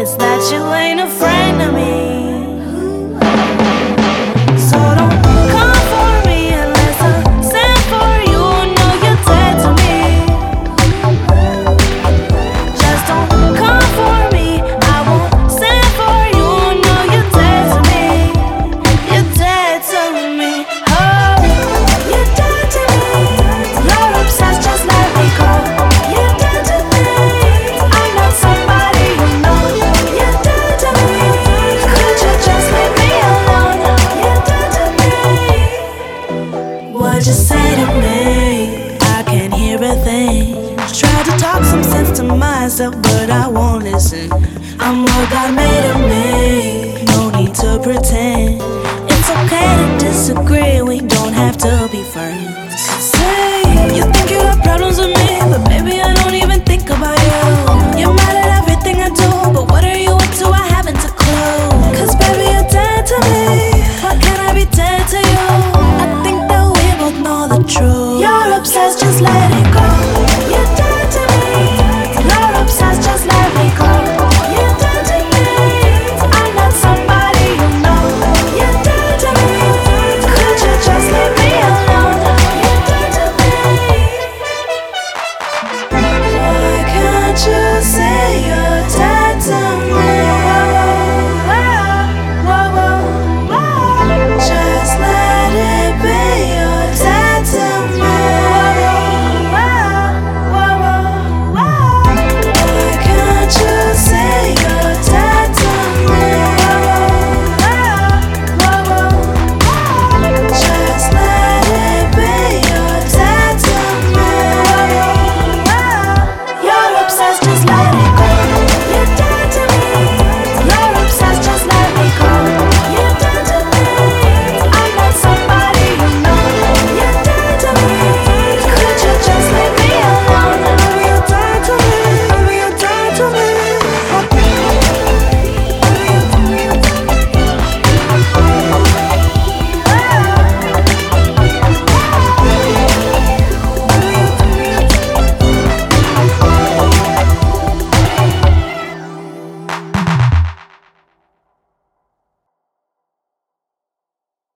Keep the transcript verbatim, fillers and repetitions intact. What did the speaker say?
It's that you ain't afraid of me. So don't come for me unless I send for you. No, you're dead to me. Just don't come for me. I won't send for you. No, you're dead to me. You're dead to me. Oh, you're dead to me. You're obsessed, just let me go. You're dead to me. I'm not somebody you know. You're dead to me. Could you just leave me alone? You're dead to me. What'd you say to me? I can't hear a thing. Try to talk some sense to myself, but I won't listen. I'm what God made of me. No need to pretend. It's okay to disagree. We don't have to